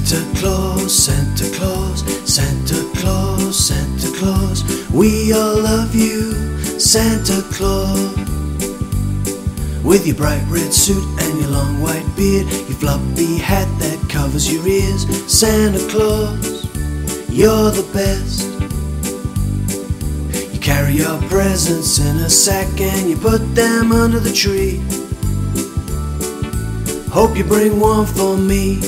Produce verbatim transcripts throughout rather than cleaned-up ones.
Santa Claus, Santa Claus, Santa Claus, Santa Claus, we all love you, Santa Claus. With your bright red suit and your long white beard, your floppy hat that covers your ears, Santa Claus, you're the best. You carry your presents in a sack and you put them under the tree. Hope you bring one for me.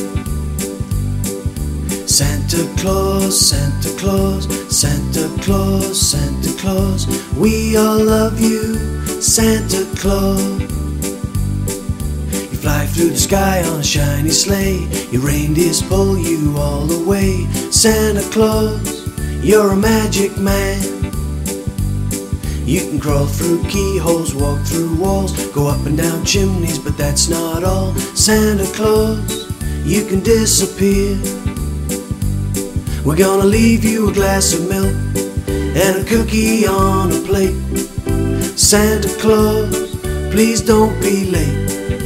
Santa Claus, Santa Claus, Santa Claus, Santa Claus, we all love you, Santa Claus. You fly through the sky on a shiny sleigh, your reindeers pull you all the way. Santa Claus, you're a magic man. You can crawl through keyholes, walk through walls, go up and down chimneys, but that's not all. Santa Claus, you can disappear. We're gonna leave you a glass of milk and a cookie on a plate. Santa Claus, please don't be late.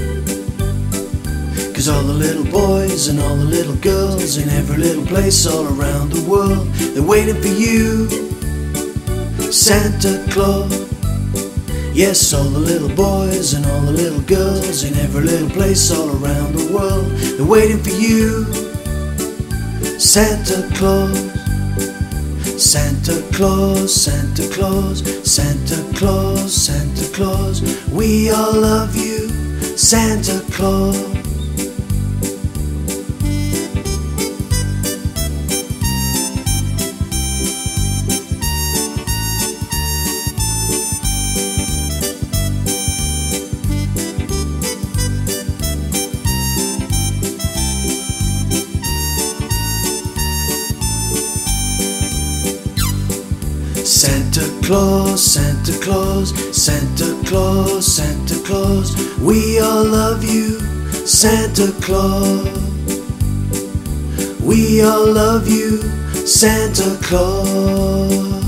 Cause all the little boys and all the little girls in every little place all around the world, they're waiting for you, Santa Claus. Yes, all the little boys and all the little girls in every little place all around the world, they're waiting for you, Santa Claus. Santa Claus, Santa Claus, Santa Claus, Santa Claus, we all love you, Santa Claus. Santa Claus, Santa Claus, Santa Claus, Santa Claus, we all love you, Santa Claus. We all love you, Santa Claus.